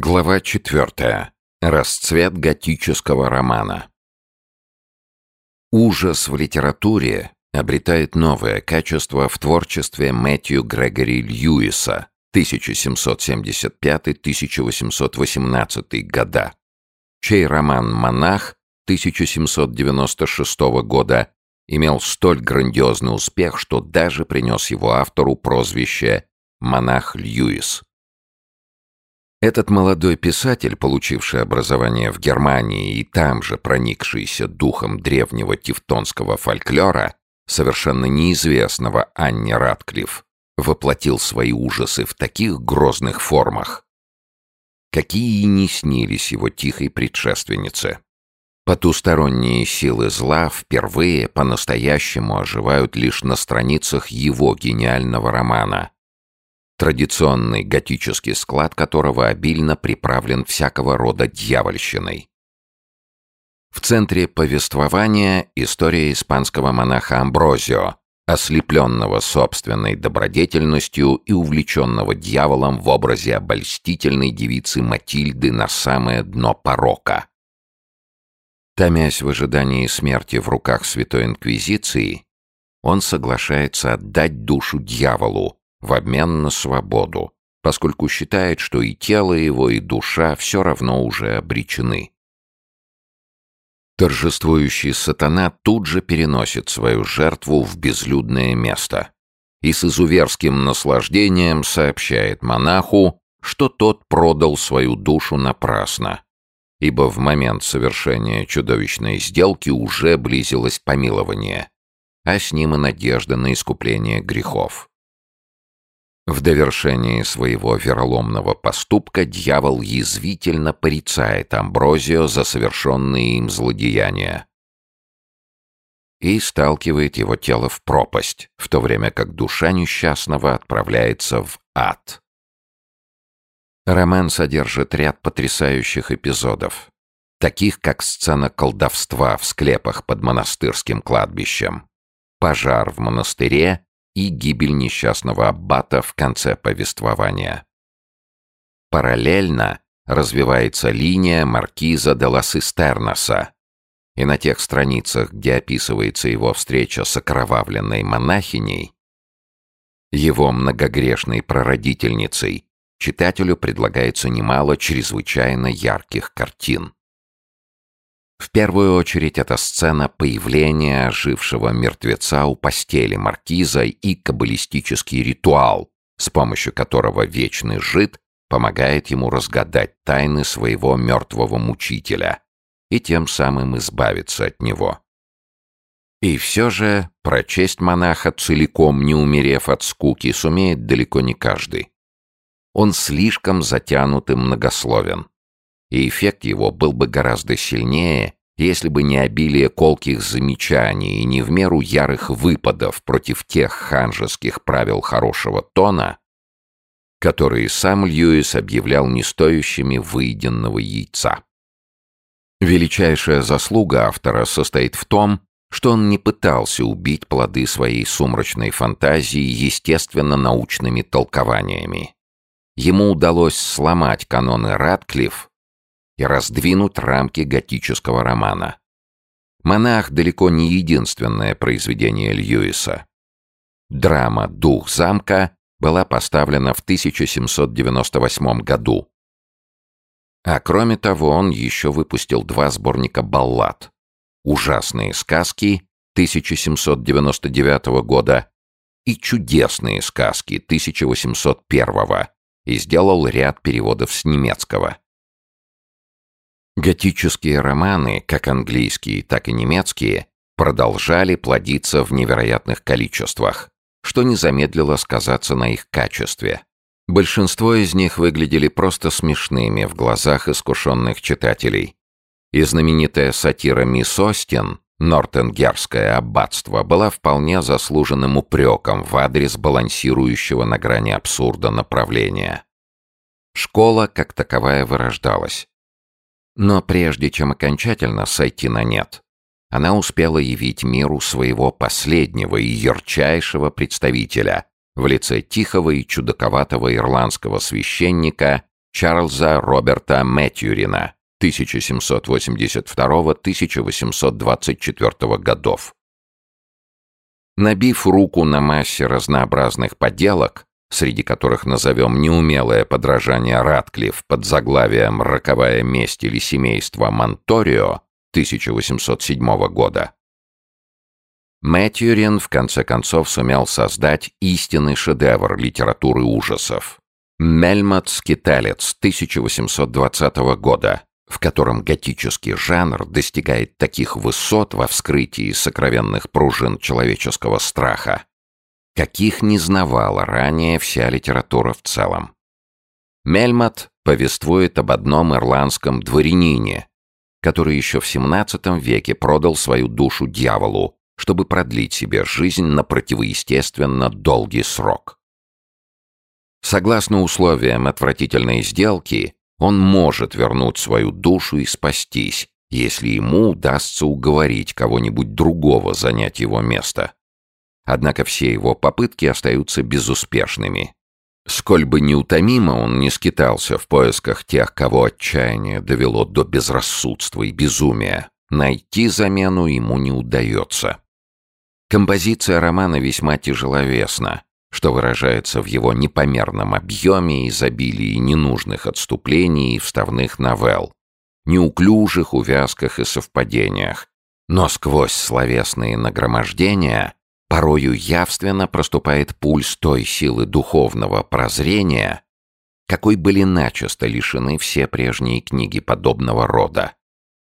Глава 4. Расцвет готического романа. Ужас в литературе обретает новое качество в творчестве Мэтью Грегори Льюиса 1775-1818 года, чей роман «Монах» 1796 года имел столь грандиозный успех, что даже принес его автору прозвище «Монах Льюис». Этот молодой писатель, получивший образование в Германии и там же проникшийся духом древнего тевтонского фольклора, совершенно неизвестного Анне Ратклифф, воплотил свои ужасы в таких грозных формах, какие и не снились его тихой предшественнице. Потусторонние силы зла впервые по-настоящему оживают лишь на страницах его гениального романа, традиционный готический склад которого обильно приправлен всякого рода дьявольщиной. В центре повествования история испанского монаха Амброзио, ослепленного собственной добродетельностью и увлеченного дьяволом в образе обольстительной девицы Матильды на самое дно порока. Томясь в ожидании смерти в руках Святой Инквизиции, он соглашается отдать душу дьяволу в обмен на свободу, поскольку считает, что и тело его, и душа все равно уже обречены. Торжествующий сатана тут же переносит свою жертву в безлюдное место и с изуверским наслаждением сообщает монаху, что тот продал свою душу напрасно, ибо в момент совершения чудовищной сделки уже близилось помилование, а с ним и надежда на искупление грехов. В довершении своего вероломного поступка дьявол язвительно порицает Амброзио за совершенные им злодеяния и сталкивает его тело в пропасть, в то время как душа несчастного отправляется в ад. Роман содержит ряд потрясающих эпизодов, таких как сцена колдовства в склепах под монастырским кладбищем, пожар в монастыре и гибель несчастного аббата в конце повествования. Параллельно развивается линия маркиза де ла Систернаса, и на тех страницах, где описывается его встреча с окровавленной монахиней, его многогрешной прародительницей, читателю предлагается немало чрезвычайно ярких картин. В первую очередь это сцена появления ожившего мертвеца у постели маркиза и каббалистический ритуал, с помощью которого вечный жид помогает ему разгадать тайны своего мертвого мучителя и тем самым избавиться от него. И все же прочесть монаха целиком, не умерев от скуки, сумеет далеко не каждый. Он слишком затянут и многословен. И эффект его был бы гораздо сильнее, если бы не обилие колких замечаний и не в меру ярых выпадов против тех ханжеских правил хорошего тона, которые сам Льюис объявлял не стоящими выеденного яйца. Величайшая заслуга автора состоит в том, что он не пытался убить плоды своей сумрачной фантазии естественно-научными толкованиями. Ему удалось сломать каноны Ратклифф и раздвинуть рамки готического романа. «Монах» далеко не единственное произведение Льюиса. Драма «Дух замка» была поставлена в 1798 году. А кроме того, он еще выпустил 2 сборника баллад «Ужасные сказки» 1799 года и «Чудесные сказки» 1801 и сделал ряд переводов с немецкого. Готические романы, как английские, так и немецкие, продолжали плодиться в невероятных количествах, что не замедлило сказаться на их качестве. Большинство из них выглядели просто смешными в глазах искушенных читателей. И знаменитая сатира «Мисс Остин» «Нортенгерское аббатство» была вполне заслуженным упреком в адрес балансирующего на грани абсурда направления. Школа как таковая вырождалась. Но прежде чем окончательно сойти на нет, она успела явить миру своего последнего и ярчайшего представителя в лице тихого и чудаковатого ирландского священника Чарльза Роберта Мэтьюрина 1782-1824 годов. Набив руку на массе разнообразных поделок, среди которых назовем неумелое подражание Ратклифф под заглавием «Роковая месть» или «Семейство Монторио» 1807 года, Мэтьюрин в конце концов сумел создать истинный шедевр литературы ужасов — «Мельмот-скиталец» 1820 года, в котором готический жанр достигает таких высот во вскрытии сокровенных пружин человеческого страха, каких не знавала ранее вся литература в целом. Мельмот повествует об одном ирландском дворянине, который еще в XVII веке продал свою душу дьяволу, чтобы продлить себе жизнь на противоестественно долгий срок. Согласно условиям отвратительной сделки, он может вернуть свою душу и спастись, если ему удастся уговорить кого-нибудь другого занять его место. Однако все его попытки остаются безуспешными. Сколь бы неутомимо он ни скитался в поисках тех, кого отчаяние довело до безрассудства и безумия, найти замену ему не удается. Композиция романа весьма тяжеловесна, что выражается в его непомерном объеме, изобилии ненужных отступлений и вставных новелл, неуклюжих увязках и совпадениях, но сквозь словесные нагромождения порою явственно проступает пульс той силы духовного прозрения, какой были начисто лишены все прежние книги подобного рода.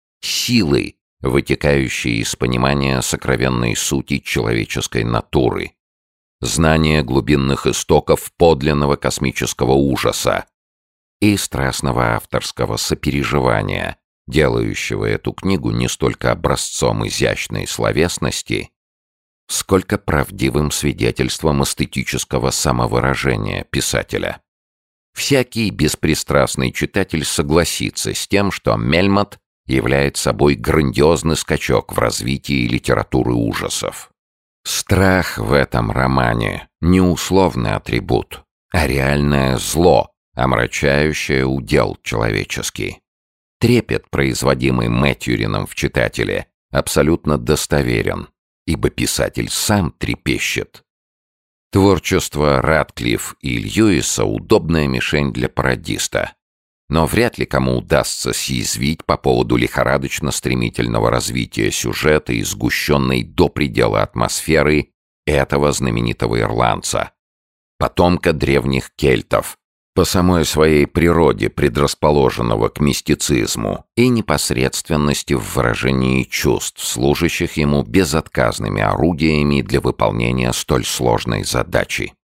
Силы, вытекающие из понимания сокровенной сути человеческой натуры, знания глубинных истоков подлинного космического ужаса и страстного авторского сопереживания, делающего эту книгу не столько образцом изящной словесности, сколько правдивым свидетельством эстетического самовыражения писателя. Всякий беспристрастный читатель согласится с тем, что Мельмот является собой грандиозный скачок в развитии литературы ужасов. Страх в этом романе — не условный атрибут, а реальное зло, омрачающее удел человеческий. Трепет, производимый Мэтьюрином в читателе, абсолютно достоверен, ибо писатель сам трепещет. Творчество Ратклифф и Льюиса — удобная мишень для пародиста, но вряд ли кому удастся съязвить по поводу лихорадочно-стремительного развития сюжета и сгущенной до предела атмосферы этого знаменитого ирландца, потомка древних кельтов, по самой своей природе предрасположенного к мистицизму и непосредственности в выражении чувств, служащих ему безотказными орудиями для выполнения столь сложной задачи.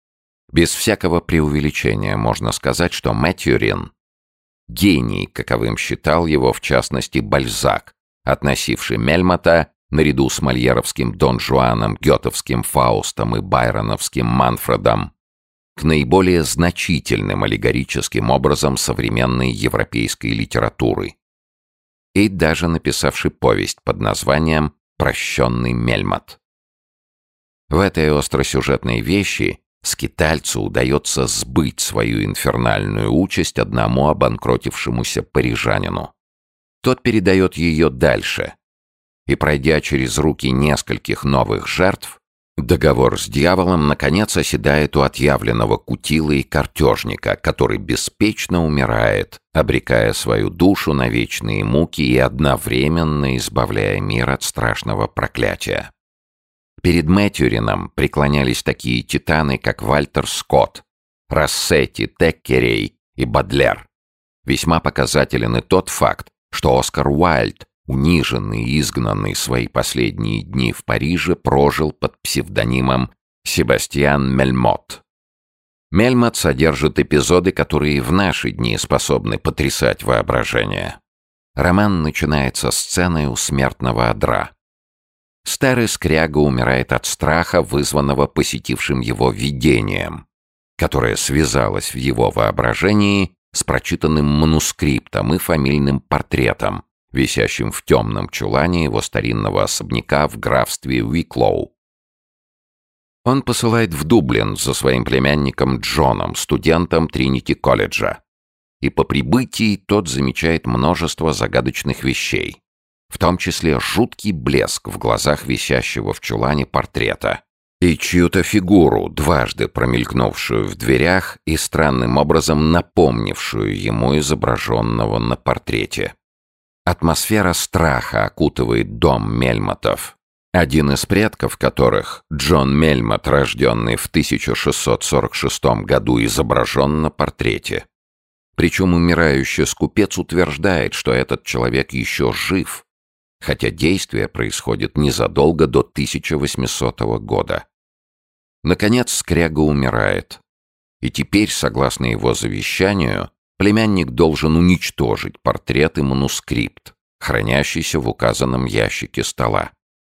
Без всякого преувеличения можно сказать, что Мэтьюрин — гений, каковым считал его в частности Бальзак, относивший Мельмота, наряду с мольеровским Дон Жуаном, гётовским Фаустом и байроновским Манфредом, к наиболее значительным аллегорическим образом современной европейской литературы, и даже написавший повесть под названием «Прощенный Мельмот». В этой остросюжетной вещи скитальцу удается сбыть свою инфернальную участь одному обанкротившемуся парижанину. Тот передает ее дальше, и, пройдя через руки нескольких новых жертв, договор с дьяволом наконец оседает у отъявленного кутила и картежника, который беспечно умирает, обрекая свою душу на вечные муки и одновременно избавляя мир от страшного проклятия. Перед Мэтьюрином преклонялись такие титаны, как Вальтер Скотт, Рассетти, Теккерей и Бодлер. Весьма показателен и тот факт, что Оскар Уайльд, униженный и изгнанный свои последние дни в Париже, прожил под псевдонимом Себастьян Мельмот. Мельмот содержит эпизоды, которые в наши дни способны потрясать воображение. Роман начинается с сцены у смертного одра. Старый скряга умирает от страха, вызванного посетившим его видением, которое связалось в его воображении с прочитанным манускриптом и фамильным портретом, висящим в темном чулане его старинного особняка в графстве Уиклоу. Он посылает в Дублин за своим племянником Джоном, студентом Тринити-колледжа. и по прибытии тот замечает множество загадочных вещей, в том числе жуткий блеск в глазах висящего в чулане портрета и чью-то фигуру, дважды промелькнувшую в дверях и странным образом напомнившую ему изображенного на портрете. Атмосфера страха окутывает дом Мельмотов, один из предков которых, Джон Мельмот, рожденный в 1646 году, изображен на портрете. Причем умирающий скупец утверждает, что этот человек еще жив, хотя действие происходит незадолго до 1800 года. Наконец скряга умирает, и теперь, согласно его завещанию, племянник должен уничтожить портрет и манускрипт, хранящийся в указанном ящике стола.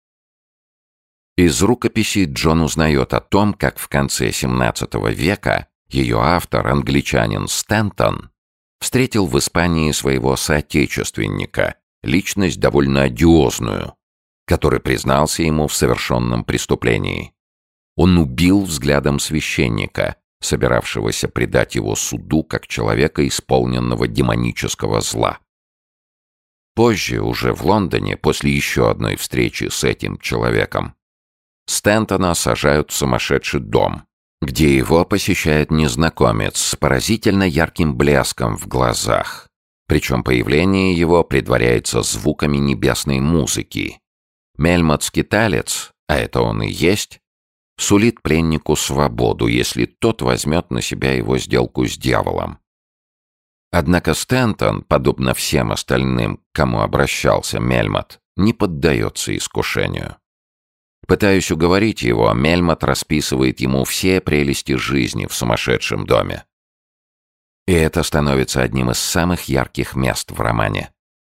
Из рукописи Джон узнает о том, как в конце XVII века ее автор, англичанин Стентон, встретил в Испании своего соотечественника, личность довольно одиозную, который признался ему в совершенном преступлении. Он убил взглядом священника, собиравшегося предать его суду как человека, исполненного демонического зла. Позже, уже в Лондоне, после еще одной встречи с этим человеком, Стентона сажают в сумасшедший дом, где его посещает незнакомец с поразительно ярким блеском в глазах. Причем появление его предваряется звуками небесной музыки. Мельмот-скиталец, а это он и есть, сулит пленнику свободу, если тот возьмет на себя его сделку с дьяволом. Однако Стентон, подобно всем остальным, к кому обращался Мельмот, не поддается искушению. Пытаясь уговорить его, Мельмот расписывает ему все прелести жизни в сумасшедшем доме. И это становится одним из самых ярких мест в романе.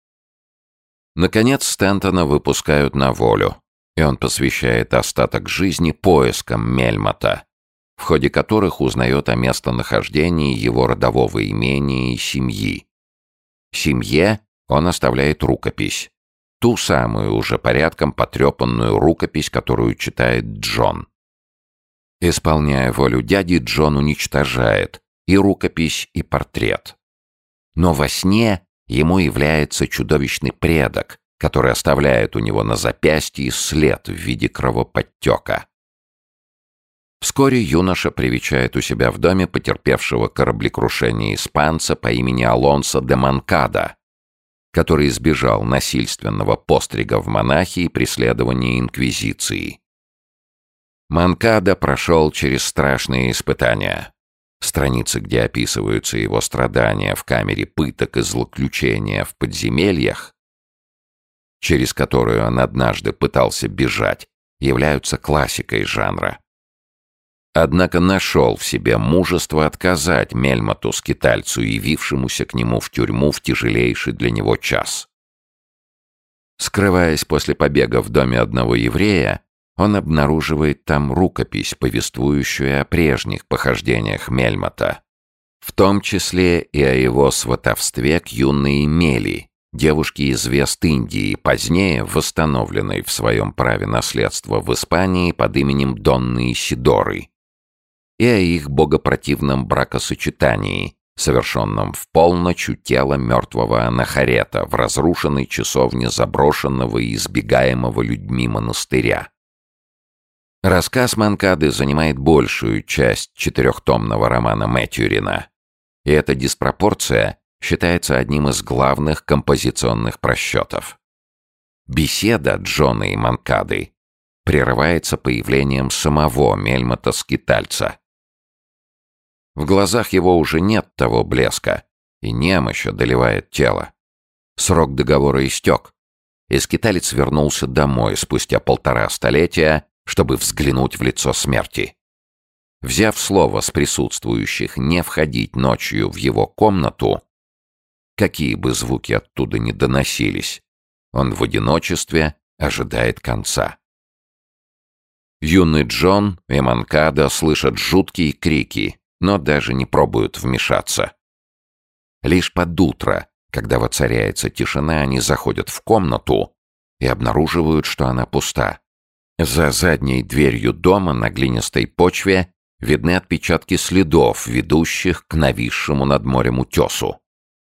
Наконец Стентона выпускают на волю, и он посвящает остаток жизни поискам Мельмота, в ходе которых узнает о местонахождении его родового имения и семьи. Семье он оставляет рукопись, ту самую уже порядком потрепанную рукопись, которую читает Джон. Исполняя волю дяди, Джон уничтожает и рукопись, и портрет. Но во сне ему является чудовищный предок, который оставляет у него на запястье след в виде кровоподтека. Вскоре юноша привечает у себя в доме потерпевшего кораблекрушение испанца по имени Алонсо де Монкадо, который избежал насильственного пострига в монахи и преследования инквизиции. Монкадо прошел через страшные испытания. Страницы, где описываются его страдания в камере пыток и злоключения в подземельях, через которую он однажды пытался бежать, являются классикой жанра. Однако нашел в себе мужество отказать Мельмоту-скитальцу, явившемуся к нему в тюрьму в тяжелейший для него час. Скрываясь после побега в доме одного еврея, он обнаруживает там рукопись, повествующую о прежних похождениях Мельмота, в том числе и о его сватовстве к юной Мели, девушке из Вест-Индии, позднее восстановленной в своем праве наследства в Испании под именем Донны Исидоры, и о их богопротивном бракосочетании, совершенном в полночь у тела мертвого Анахарета в разрушенной часовне заброшенного и избегаемого людьми монастыря. Рассказ Монкады занимает большую часть четырехтомного романа Мэтьюрина, и эта диспропорция считается одним из главных композиционных просчетов. Беседа Джона и Монкады прерывается появлением самого Мельмота-скитальца. В глазах его уже нет того блеска, и немощь одолевает тело. Срок договора истек, и скиталец вернулся домой спустя 1,5 столетия, чтобы взглянуть в лицо смерти. Взяв слово с присутствующих не входить ночью в его комнату, какие бы звуки оттуда ни доносились, он в одиночестве ожидает конца. Юный Джон и Монкадо слышат жуткие крики, но даже не пробуют вмешаться. Лишь под утро, когда воцаряется тишина, они заходят в комнату и обнаруживают, что она пуста. За задней дверью дома на глинистой почве видны отпечатки следов, ведущих к нависшему над морем утесу.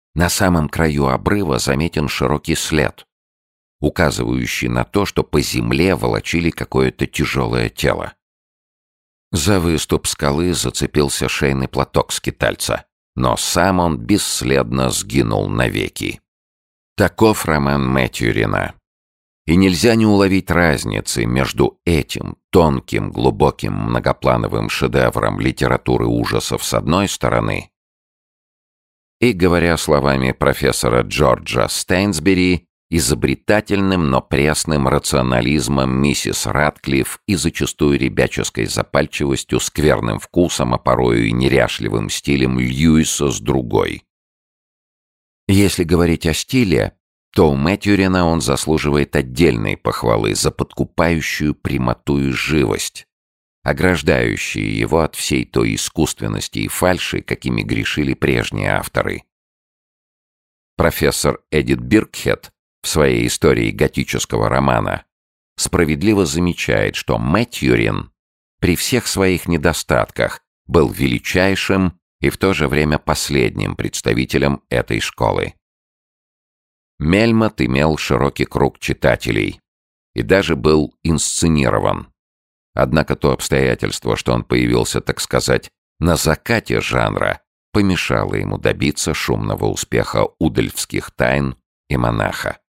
На самом краю обрыва заметен широкий след, указывающий на то, что по земле волочили какое-то тяжелое тело. За выступ скалы зацепился шейный платок скитальца, но сам он бесследно сгинул навеки. Таков роман Мэтьюрина. И нельзя не уловить разницы между этим тонким, глубоким, многоплановым шедевром литературы ужасов с одной стороны и, говоря словами профессора Джорджа Стейнсбери, изобретательным, но пресным рационализмом миссис Ратклифф и зачастую ребяческой запальчивостью, скверным вкусом, а порою и неряшливым стилем Льюиса с другой. Если говорить о стиле, то у Мэтьюрина он заслуживает отдельной похвалы за подкупающую прямоту и живость, ограждающие его от всей той искусственности и фальши, какими грешили прежние авторы. Профессор Эдит Биркхед в своей истории готического романа справедливо замечает, что Мэтьюрин при всех своих недостатках был величайшим и в то же время последним представителем этой школы. Мельмот имел широкий круг читателей и даже был инсценирован. Однако то обстоятельство, что он появился, так сказать, на закате жанра, помешало ему добиться шумного успеха «Удальфских тайн» и «Монаха».